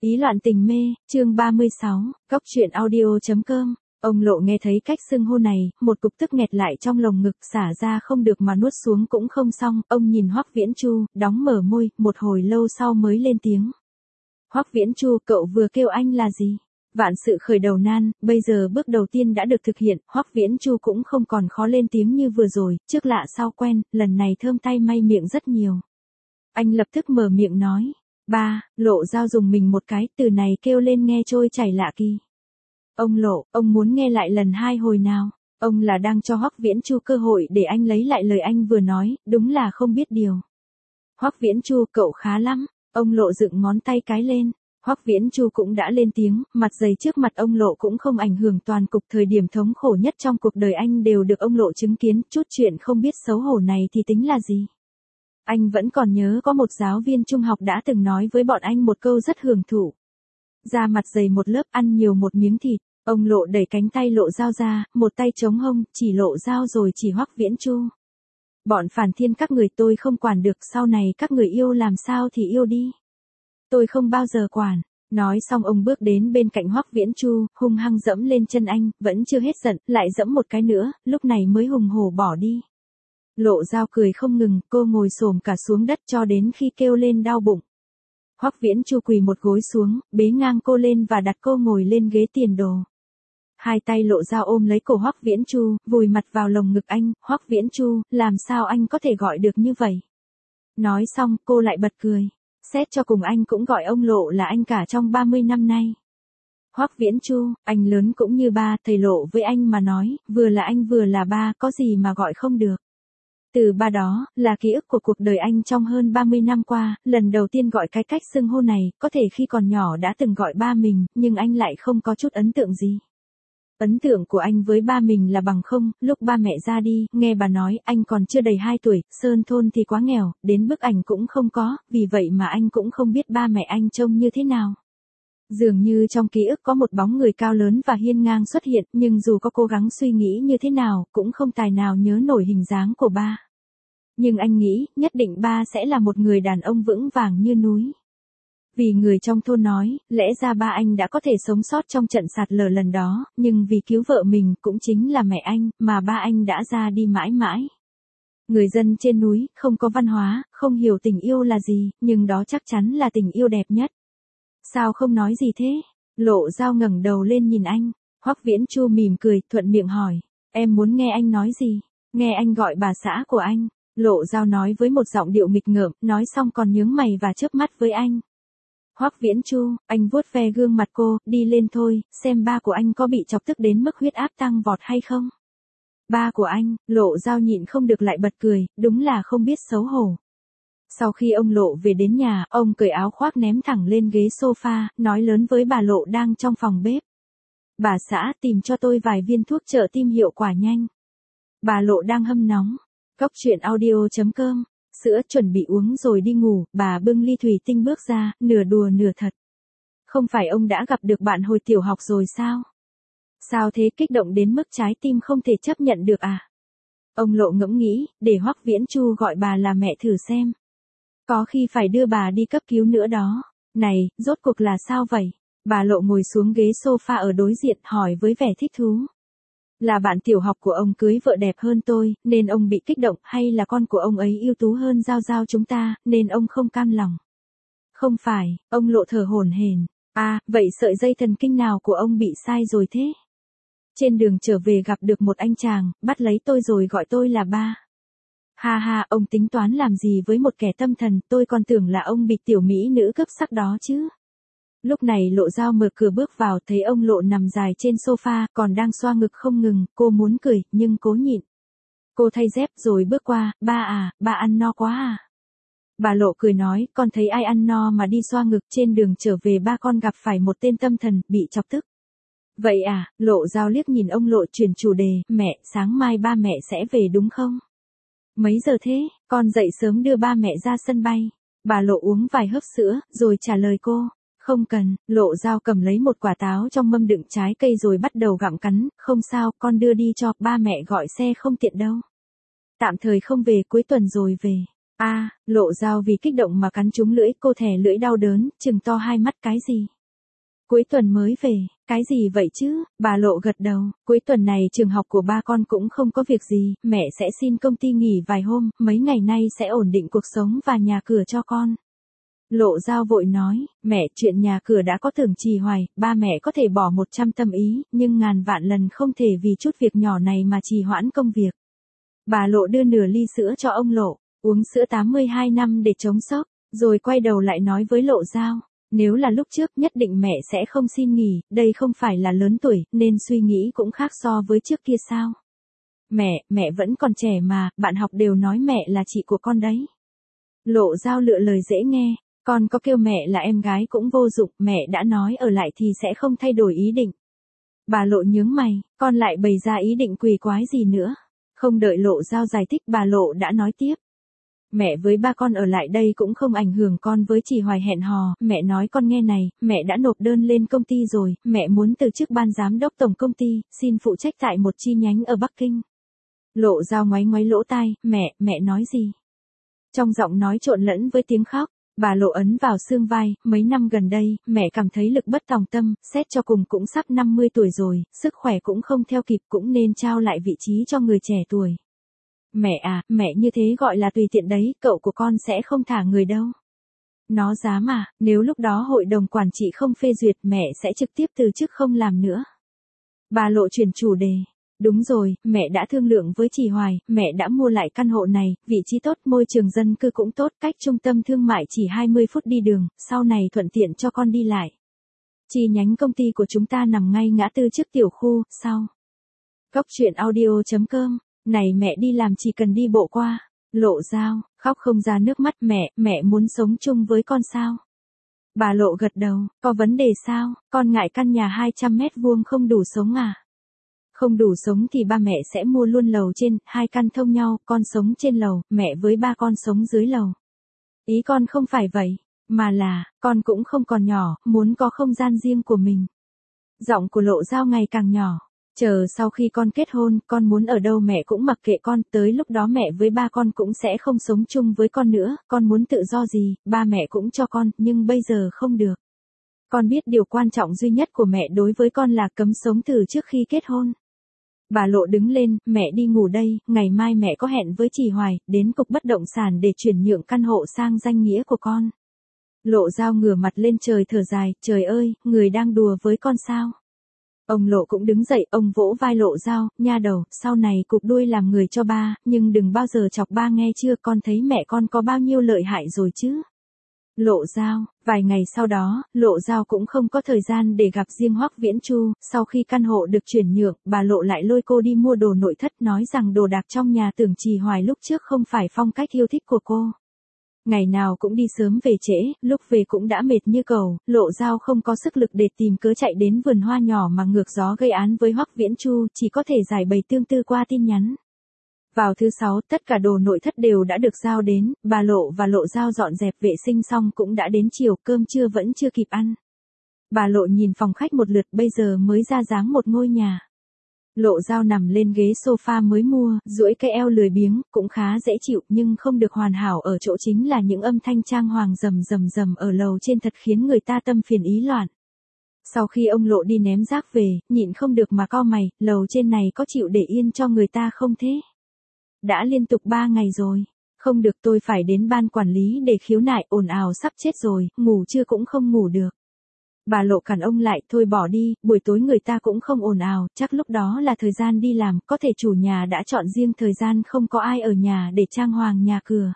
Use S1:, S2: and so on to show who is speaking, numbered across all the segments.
S1: Ý loạn tình mê, chương 36, Cóc truyện audio.com. Ông Lộ nghe thấy cách xưng hô này, một cục tức nghẹt lại trong lồng ngực, xả ra không được mà nuốt xuống cũng không xong. Ông nhìn Hoắc Viễn Chu, đóng mở môi, một hồi lâu sau mới lên tiếng. Hoắc Viễn Chu, cậu vừa kêu anh là gì? Vạn sự khởi đầu nan, bây giờ bước đầu tiên đã được thực hiện, Hoắc Viễn Chu cũng không còn khó lên tiếng như vừa rồi, trước lạ sau quen, lần này thơm tay may miệng rất nhiều. Anh lập tức mở miệng nói. Ba, Lộ Giao dùng mình một cái, từ này kêu lên nghe trôi chảy lạ kỳ. Ông Lộ, ông muốn nghe lại lần hai hồi nào? Ông là đang cho Hoắc Viễn Chu cơ hội để anh lấy lại lời anh vừa nói, đúng là không biết điều. Hoắc Viễn Chu, cậu khá lắm. Ông Lộ dựng ngón tay cái lên. Hoắc Viễn Chu cũng đã lên tiếng, mặt dày trước mặt ông Lộ cũng không ảnh hưởng toàn cục, thời điểm thống khổ nhất trong cuộc đời anh đều được ông Lộ chứng kiến, chút chuyện không biết xấu hổ này thì tính là gì? Anh vẫn còn nhớ có một giáo viên trung học đã từng nói với bọn anh một câu rất hưởng thụ. Da mặt dày một lớp, ăn nhiều một miếng thịt. Ông Lộ đẩy cánh tay Lộ Giao ra, một tay chống hông, chỉ Lộ Giao rồi chỉ Hoắc Viễn Chu. Bọn phản thiên các người tôi không quản được, sau này các người yêu làm sao thì yêu đi. Tôi không bao giờ quản. Nói xong ông bước đến bên cạnh Hoắc Viễn Chu, hung hăng dẫm lên chân anh, vẫn chưa hết giận, lại dẫm một cái nữa, lúc này mới hùng hổ bỏ đi. Lộ Giao cười không ngừng, cô ngồi xổm cả xuống đất cho đến khi kêu lên đau bụng. Hoắc Viễn Chu quỳ một gối xuống, bế ngang cô lên và đặt cô ngồi lên ghế tiền đồ. Hai tay Lộ Giao ôm lấy cổ Hoắc Viễn Chu, vùi mặt vào lồng ngực anh. Hoắc Viễn Chu, làm sao anh có thể gọi được như vậy? Nói xong, cô lại bật cười. Xét cho cùng anh cũng gọi ông Lộ là anh cả trong 30 năm nay. Hoắc Viễn Chu, anh lớn cũng như ba, thầy Lộ với anh mà nói, vừa là anh vừa là ba, có gì mà gọi không được. Từ ba đó, là ký ức của cuộc đời anh trong hơn 30 năm qua, lần đầu tiên gọi cái cách xưng hô này, có thể khi còn nhỏ đã từng gọi ba mình, nhưng anh lại không có chút ấn tượng gì. Ấn tượng của anh với ba mình là bằng không, lúc ba mẹ ra đi, nghe bà nói anh còn chưa đầy 2 tuổi, sơn thôn thì quá nghèo, đến bức ảnh cũng không có, vì vậy mà anh cũng không biết ba mẹ anh trông như thế nào. Dường như trong ký ức có một bóng người cao lớn và hiên ngang xuất hiện, nhưng dù có cố gắng suy nghĩ như thế nào, cũng không tài nào nhớ nổi hình dáng của ba. Nhưng anh nghĩ, nhất định ba sẽ là một người đàn ông vững vàng như núi. Vì người trong thôn nói, lẽ ra ba anh đã có thể sống sót trong trận sạt lở lần đó, nhưng vì cứu vợ mình cũng chính là mẹ anh, mà ba anh đã ra đi mãi mãi. Người dân trên núi, không có văn hóa, không hiểu tình yêu là gì, nhưng đó chắc chắn là tình yêu đẹp nhất. Sao không nói gì thế? Lộ Giao ngẩng đầu lên nhìn anh. Hoắc Viễn Chu mỉm cười, thuận miệng hỏi. Em muốn nghe anh nói gì? Nghe anh gọi bà xã của anh. Lộ Giao nói với một giọng điệu nghịch ngợm, nói xong còn nhướng mày và chớp mắt với anh. Hoắc Viễn Chu, anh vuốt ve gương mặt cô, đi lên thôi, xem ba của anh có bị chọc tức đến mức huyết áp tăng vọt hay không. Ba của anh, Lộ Giao nhịn không được lại bật cười, đúng là không biết xấu hổ. Sau khi ông Lộ về đến nhà, ông cởi áo khoác ném thẳng lên ghế sofa, nói lớn với bà Lộ đang trong phòng bếp. Bà xã, tìm cho tôi vài viên thuốc trợ tim hiệu quả nhanh. Bà Lộ đang hâm nóng. Cóc truyện audio.com. Sữa chuẩn bị uống rồi đi ngủ, bà bưng ly thủy tinh bước ra, nửa đùa nửa thật. Không phải ông đã gặp được bạn hồi tiểu học rồi sao? Sao thế, kích động đến mức trái tim không thể chấp nhận được à? Ông Lộ ngẫm nghĩ, để Hoắc Viễn Chu gọi bà là mẹ thử xem. Có khi phải đưa bà đi cấp cứu nữa đó. Này, rốt cuộc là sao vậy? Bà Lộ ngồi xuống ghế sofa ở đối diện hỏi với vẻ thích thú. Là bạn tiểu học của ông cưới vợ đẹp hơn tôi, nên ông bị kích động, hay là con của ông ấy ưu tú hơn Giao Giao chúng ta, nên ông không cam lòng? Không phải, ông Lộ thở hổn hển. À, vậy sợi dây thần kinh nào của ông bị sai rồi thế? Trên đường trở về gặp được một anh chàng, bắt lấy tôi rồi gọi tôi là ba. Ha ha, ông tính toán làm gì với một kẻ tâm thần, tôi còn tưởng là ông bị tiểu mỹ nữ cướp sắc đó chứ. Lúc này Lộ Giao mở cửa bước vào, thấy ông Lộ nằm dài trên sofa, còn đang xoa ngực không ngừng, cô muốn cười, nhưng cố nhịn. Cô thay dép rồi bước qua, ba ăn no quá à? Bà Lộ cười nói, con thấy ai ăn no mà đi xoa ngực, trên đường trở về ba con gặp phải một tên tâm thần, bị chọc tức. Vậy à, Lộ Giao liếc nhìn ông Lộ chuyển chủ đề, mẹ, sáng mai ba mẹ sẽ về đúng không? Mấy giờ thế, con dậy sớm đưa ba mẹ ra sân bay. Bà Lộ uống vài hớp sữa, rồi trả lời cô. Không cần, Lộ Giao cầm lấy một quả táo trong mâm đựng trái cây rồi bắt đầu gặm cắn, không sao, con đưa đi cho, ba mẹ gọi xe không tiện đâu. Tạm thời không về, cuối tuần rồi về. Lộ Giao vì kích động mà cắn trúng lưỡi, cô thè lưỡi đau đớn, trừng to hai mắt cái gì. Cuối tuần mới về, cái gì vậy chứ? Bà Lộ gật đầu, cuối tuần này trường học của ba con cũng không có việc gì, mẹ sẽ xin công ty nghỉ vài hôm, mấy ngày nay sẽ ổn định cuộc sống và nhà cửa cho con. Lộ Giao vội nói, mẹ chuyện nhà cửa đã có tưởng trì hoài, ba mẹ có thể bỏ 100 tâm ý, nhưng ngàn vạn lần không thể vì chút việc nhỏ này mà trì hoãn công việc. Bà Lộ đưa nửa ly sữa cho ông Lộ, uống sữa 82 năm để chống sốc, rồi quay đầu lại nói với Lộ Giao. Nếu là lúc trước nhất định mẹ sẽ không xin nghỉ, đây không phải là lớn tuổi, nên suy nghĩ cũng khác so với trước kia sao. Mẹ vẫn còn trẻ mà, bạn học đều nói mẹ là chị của con đấy. Lộ Giao lựa lời dễ nghe, con có kêu mẹ là em gái cũng vô dụng, mẹ đã nói ở lại thì sẽ không thay đổi ý định. Bà Lộ nhướng mày, con lại bày ra ý định quỷ quái gì nữa. Không đợi Lộ Giao giải thích bà Lộ đã nói tiếp. Mẹ với ba con ở lại đây cũng không ảnh hưởng con với Trì Hoài hẹn hò, mẹ nói con nghe này, mẹ đã nộp đơn lên công ty rồi, mẹ muốn từ chức ban giám đốc tổng công ty, xin phụ trách tại một chi nhánh ở Bắc Kinh. Lộ Giao ngoáy ngoáy lỗ tai, mẹ nói gì? Trong giọng nói trộn lẫn với tiếng khóc, bà Lộ ấn vào xương vai, mấy năm gần đây, mẹ cảm thấy lực bất tòng tâm, xét cho cùng cũng sắp 50 tuổi rồi, sức khỏe cũng không theo kịp cũng nên trao lại vị trí cho người trẻ tuổi. Mẹ à, mẹ như thế gọi là tùy tiện đấy, cậu của con sẽ không thả người đâu. Nó dám à, nếu lúc đó hội đồng quản trị không phê duyệt mẹ sẽ trực tiếp từ chức không làm nữa. Bà Lộ chuyển chủ đề. Đúng rồi, mẹ đã thương lượng với Trì Hoài, mẹ đã mua lại căn hộ này, vị trí tốt, môi trường dân cư cũng tốt, cách trung tâm thương mại chỉ 20 phút đi đường, sau này thuận tiện cho con đi lại. Chi nhánh công ty của chúng ta nằm ngay ngã tư trước tiểu khu, sau. Cóc truyện audio.com. Này mẹ đi làm chỉ cần đi bộ qua. Lộ Giao, khóc không ra nước mắt, mẹ muốn sống chung với con sao? Bà Lộ gật đầu, có vấn đề sao, con ngại căn nhà 200 mét vuông không đủ sống à? Không đủ sống thì ba mẹ sẽ mua luôn lầu trên, 2 căn thông nhau, con sống trên lầu, mẹ với ba con sống dưới lầu. Ý con không phải vậy, mà là, con cũng không còn nhỏ, muốn có không gian riêng của mình. Giọng của Lộ Giao ngày càng nhỏ. Chờ sau khi con kết hôn, con muốn ở đâu mẹ cũng mặc kệ con, tới lúc đó mẹ với ba con cũng sẽ không sống chung với con nữa, con muốn tự do gì, ba mẹ cũng cho con, nhưng bây giờ không được. Con biết điều quan trọng duy nhất của mẹ đối với con là cấm sống từ trước khi kết hôn. Bà Lộ đứng lên, mẹ đi ngủ đây, ngày mai mẹ có hẹn với Trì Hoài, đến cục bất động sản để chuyển nhượng căn hộ sang danh nghĩa của con. Lộ Giao ngửa mặt lên trời thở dài, trời ơi, người đang đùa với con sao? Ông Lộ cũng đứng dậy, ông vỗ vai Lộ Giao, nha đầu, sau này cụp đuôi làm người cho ba, nhưng đừng bao giờ chọc ba nghe chưa, con thấy mẹ con có bao nhiêu lợi hại rồi chứ. Lộ Giao, vài ngày sau đó, Lộ Giao cũng không có thời gian để gặp riêng Hoắc Viễn Chu, sau khi căn hộ được chuyển nhượng, bà Lộ lại lôi cô đi mua đồ nội thất, nói rằng đồ đạc trong nhà tưởng Trì Hoài lúc trước không phải phong cách yêu thích của cô. Ngày nào cũng đi sớm về trễ, lúc về cũng đã mệt như cầu, Lộ Giao không có sức lực để tìm cớ chạy đến vườn hoa nhỏ mà ngược gió gây án với Hoắc Viễn Chu, chỉ có thể giải bày tương tư qua tin nhắn. Vào thứ 6, tất cả đồ nội thất đều đã được giao đến, bà Lộ và Lộ Giao dọn dẹp vệ sinh xong cũng đã đến chiều, cơm trưa vẫn chưa kịp ăn. Bà Lộ nhìn phòng khách một lượt, bây giờ mới ra dáng một ngôi nhà. Lộ Giao nằm lên ghế sofa mới mua, duỗi cái eo lười biếng, cũng khá dễ chịu, nhưng không được hoàn hảo ở chỗ chính là những âm thanh trang hoàng rầm rầm rầm ở lầu trên thật khiến người ta tâm phiền ý loạn. Sau khi ông Lộ đi ném rác về, nhịn không được mà cau mày, lầu trên này có chịu để yên cho người ta không thế? Đã liên tục 3 ngày rồi. Không được, tôi phải đến ban quản lý để khiếu nại, ồn ào sắp chết rồi, ngủ trưa cũng không ngủ được. Bà Lộ cản ông lại, thôi bỏ đi, buổi tối người ta cũng không ồn ào, chắc lúc đó là thời gian đi làm, có thể chủ nhà đã chọn riêng thời gian không có ai ở nhà để trang hoàng nhà cửa.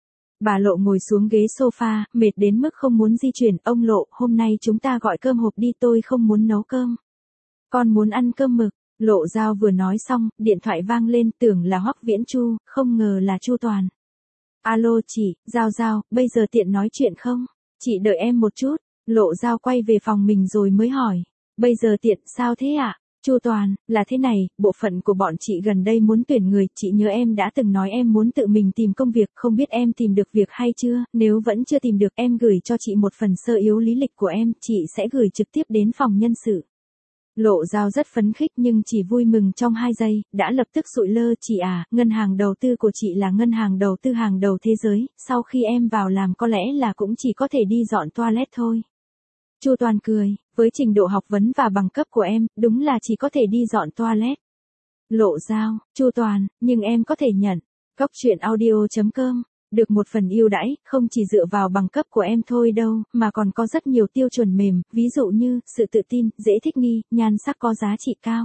S1: Bà Lộ ngồi xuống ghế sofa, mệt đến mức không muốn di chuyển, ông Lộ, hôm nay chúng ta gọi cơm hộp đi, tôi không muốn nấu cơm. Con muốn ăn cơm mực. Lộ Giao vừa nói xong, điện thoại vang lên, tưởng là Hoắc Viễn Chu, không ngờ là Chu Toàn. Alo chị, Giao, bây giờ tiện nói chuyện không? Chị đợi em một chút. Lộ Giao quay về phòng mình rồi mới hỏi. Bây giờ tiện, sao thế ạ? Chu Toàn, là thế này, bộ phận của bọn chị gần đây muốn tuyển người, chị nhớ em đã từng nói em muốn tự mình tìm công việc, không biết em tìm được việc hay chưa, nếu vẫn chưa tìm được em gửi cho chị một phần sơ yếu lý lịch của em, chị sẽ gửi trực tiếp đến phòng nhân sự. Lộ Giao rất phấn khích nhưng chỉ vui mừng trong 2 giây, đã lập tức sụi lơ, chị à, ngân hàng đầu tư của chị là ngân hàng đầu tư hàng đầu thế giới, sau khi em vào làm có lẽ là cũng chỉ có thể đi dọn toilet thôi. Chu Toàn cười, với trình độ học vấn và bằng cấp của em, đúng là chỉ có thể đi dọn toilet. Lộ Dao, Chu Toàn, nhưng em có thể nhận. Cóc truyện audio.com, được một phần ưu đãi, không chỉ dựa vào bằng cấp của em thôi đâu, mà còn có rất nhiều tiêu chuẩn mềm, ví dụ như, sự tự tin, dễ thích nghi, nhan sắc có giá trị cao.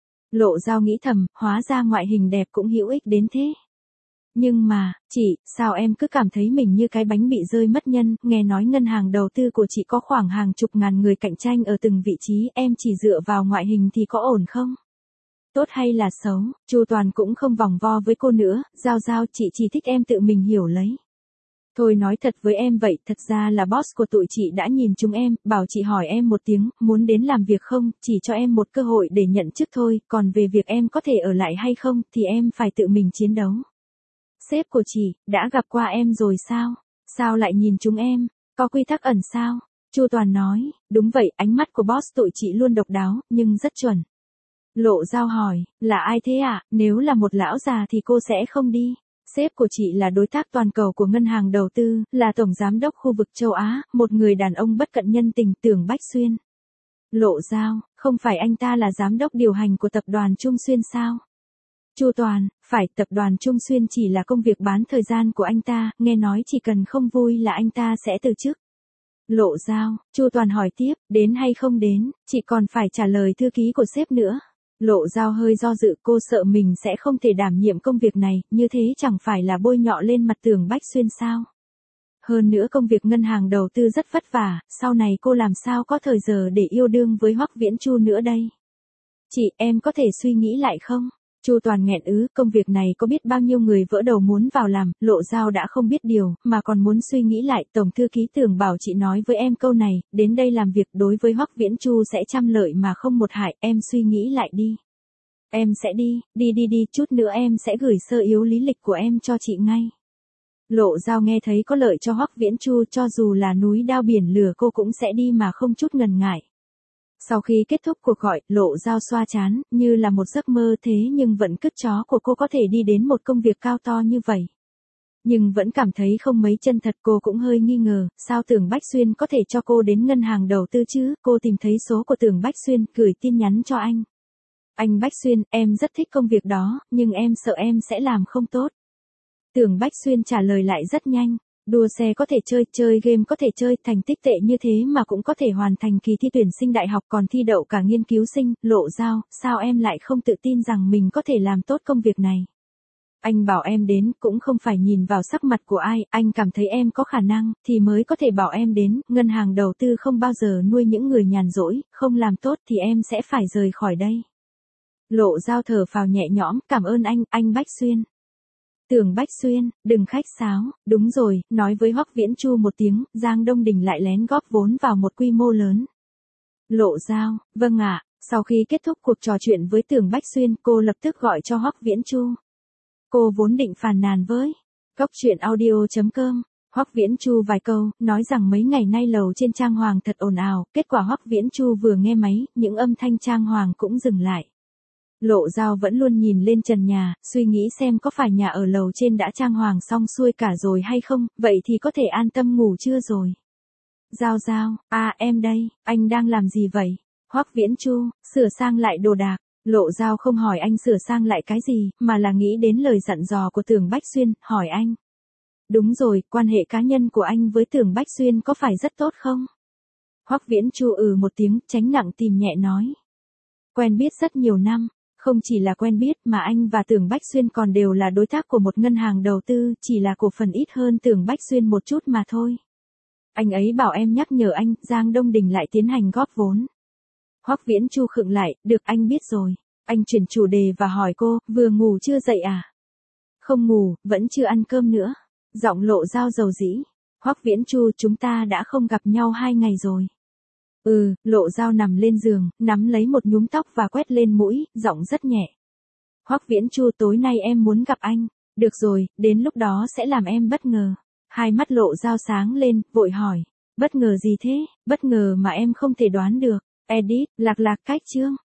S1: Lộ Dao nghĩ thầm, hóa ra ngoại hình đẹp cũng hữu ích đến thế. Nhưng mà, chị, sao em cứ cảm thấy mình như cái bánh bị rơi mất nhân, nghe nói ngân hàng đầu tư của chị có khoảng hàng chục ngàn người cạnh tranh ở từng vị trí, em chỉ dựa vào ngoại hình thì có ổn không? Tốt hay là xấu, Chu Toàn cũng không vòng vo với cô nữa, Giao, chị chỉ thích em tự mình hiểu lấy. Thôi nói thật với em vậy, thật ra là boss của tụi chị đã nhìn chúng em, bảo chị hỏi em một tiếng, muốn đến làm việc không, chỉ cho em một cơ hội để nhận chức thôi, còn về việc em có thể ở lại hay không, thì em phải tự mình chiến đấu. Sếp của chị, đã gặp qua em rồi sao? Sao lại nhìn chúng em? Có quy tắc ẩn sao? Chu Toàn nói, đúng vậy, ánh mắt của boss tụi chị luôn độc đáo, nhưng rất chuẩn. Lộ Dao hỏi, là ai thế ạ? Nếu là một lão già thì cô sẽ không đi. Sếp của chị là đối tác toàn cầu của ngân hàng đầu tư, là tổng giám đốc khu vực châu Á, một người đàn ông bất cận nhân tình, Tưởng Bách Xuyên. Lộ Dao, không phải anh ta là giám đốc điều hành của tập đoàn Trung Xuyên sao? Chu Toàn, phải, tập đoàn Trung Xuyên chỉ là công việc bán thời gian của anh ta, nghe nói chỉ cần không vui là anh ta sẽ từ chức. Lộ Dao, Chu Toàn hỏi tiếp, đến hay không đến, chị còn phải trả lời thư ký của sếp nữa. Lộ Dao hơi do dự, cô sợ mình sẽ không thể đảm nhiệm công việc này, như thế chẳng phải là bôi nhọ lên mặt Tưởng Bách Xuyên sao. Hơn nữa công việc ngân hàng đầu tư rất vất vả, sau này cô làm sao có thời giờ để yêu đương với Hoắc Viễn Chu nữa đây. Chị, em có thể suy nghĩ lại không? Chu Toàn nghẹn công việc này có biết bao nhiêu người vỡ đầu muốn vào làm, Lộ Dao đã không biết điều, mà còn muốn suy nghĩ lại, tổng thư ký Tưởng bảo chị nói với em câu này, đến đây làm việc đối với Hoắc Viễn Chu sẽ trăm lợi mà không một hại, em suy nghĩ lại đi. Em sẽ đi, chút nữa em sẽ gửi sơ yếu lý lịch của em cho chị ngay. Lộ Dao nghe thấy có lợi cho Hoắc Viễn Chu, cho dù là núi đao biển lửa cô cũng sẽ đi mà không chút ngần ngại. Sau khi kết thúc cuộc gọi, Lộ Dao xoa trán, như là một giấc mơ thế nhưng vẫn cứt chó của cô có thể đi đến một công việc cao to như vậy. Nhưng vẫn cảm thấy không mấy chân thật, cô cũng hơi nghi ngờ, sao Tưởng Bách Xuyên có thể cho cô đến ngân hàng đầu tư chứ, cô tìm thấy số của Tưởng Bách Xuyên, gửi tin nhắn cho anh. Anh Bách Xuyên, em rất thích công việc đó, nhưng em sợ em sẽ làm không tốt. Tưởng Bách Xuyên trả lời lại rất nhanh. Đua xe có thể chơi game có thể chơi, thành tích tệ như thế mà cũng có thể hoàn thành kỳ thi tuyển sinh đại học, còn thi đậu cả nghiên cứu sinh. Lộ Dao, sao em lại không tự tin rằng mình có thể làm tốt công việc này? Anh bảo em đến, cũng không phải nhìn vào sắc mặt của ai, anh cảm thấy em có khả năng, thì mới có thể bảo em đến, ngân hàng đầu tư không bao giờ nuôi những người nhàn rỗi, không làm tốt thì em sẽ phải rời khỏi đây. Lộ Dao thở phào nhẹ nhõm, cảm ơn anh Bách Xuyên. Tưởng Bách Xuyên, đừng khách sáo, đúng rồi, nói với Hoắc Viễn Chu một tiếng, Giang Đông Đình lại lén góp vốn vào một quy mô lớn. Lộ Dao, vâng ạ, sau khi kết thúc cuộc trò chuyện với Tưởng Bách Xuyên, cô lập tức gọi cho Hoắc Viễn Chu. Cô vốn định phàn nàn với Cóc truyện audio.com, Hoắc Viễn Chu vài câu, nói rằng mấy ngày nay lầu trên trang hoàng thật ồn ào, kết quả Hoắc Viễn Chu vừa nghe máy, những âm thanh trang hoàng cũng dừng lại. Lộ Dao vẫn luôn nhìn lên trần nhà, suy nghĩ xem có phải nhà ở lầu trên đã trang hoàng xong xuôi cả rồi hay không, vậy thì có thể an tâm ngủ chưa rồi. Giao, em đây, anh đang làm gì vậy? Hoắc Viễn Chu, sửa sang lại đồ đạc. Lộ Dao không hỏi anh sửa sang lại cái gì, mà là nghĩ đến lời dặn dò của Tưởng Bách Xuyên, hỏi anh. Đúng rồi, quan hệ cá nhân của anh với Tưởng Bách Xuyên có phải rất tốt không? Hoắc Viễn Chu một tiếng, tránh nặng tìm nhẹ nói. Quen biết rất nhiều năm. Không chỉ là quen biết mà anh và Tưởng Bách Xuyên còn đều là đối tác của một ngân hàng đầu tư, chỉ là cổ phần ít hơn Tưởng Bách Xuyên một chút mà thôi. Anh ấy bảo em nhắc nhở anh, Giang Đông Đình lại tiến hành góp vốn. Hoắc Viễn Chu khựng lại, được anh biết rồi. Anh chuyển chủ đề và hỏi cô, vừa ngủ chưa dậy à? Không ngủ, vẫn chưa ăn cơm nữa. Giọng Lộ Dao dầu dĩ. Hoắc Viễn Chu, chúng ta đã không gặp nhau 2 ngày rồi. Lộ Dao nằm lên giường, nắm lấy một nhúm tóc và quét lên mũi, giọng rất nhẹ. Hoắc Viễn Chu, tối nay em muốn gặp anh. Được rồi, đến lúc đó sẽ làm em bất ngờ. Hai mắt Lộ Dao sáng lên, vội hỏi. Bất ngờ gì thế? Bất ngờ mà em không thể đoán được. Edit, lạc cách chương.